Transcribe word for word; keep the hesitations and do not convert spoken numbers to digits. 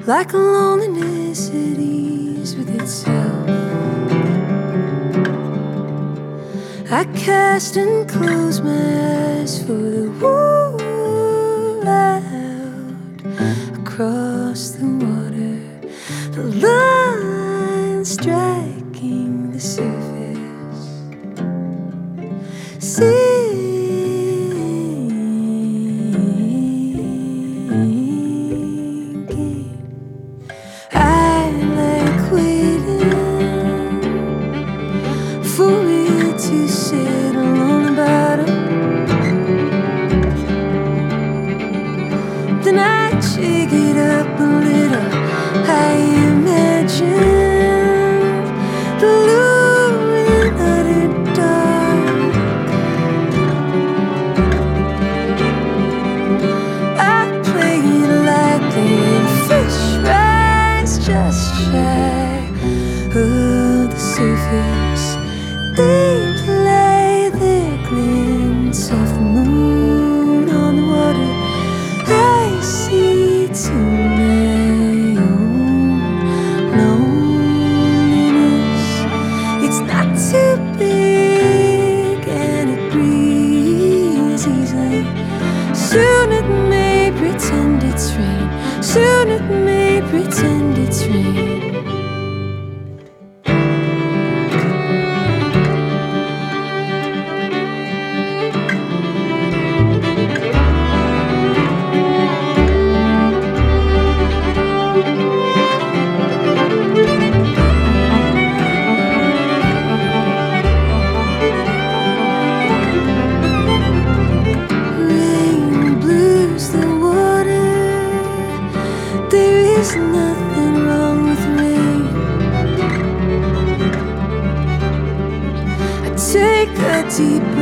like a loneliness at ease with itself. I cast and close my eyes for the world out across the water, the line striking the surface. See, to sit along the bottom, then I shake it up a little. I imagine the luring utter dark. I play it lightly and fish rise just shy of the surface. They play their glints of the moon on the water. I see to my own loneliness. It's not too big and it breathes easily. Soon it may pretend it's rain. Soon it may pretend it's rain. There's nothing wrong with rain. I take a deep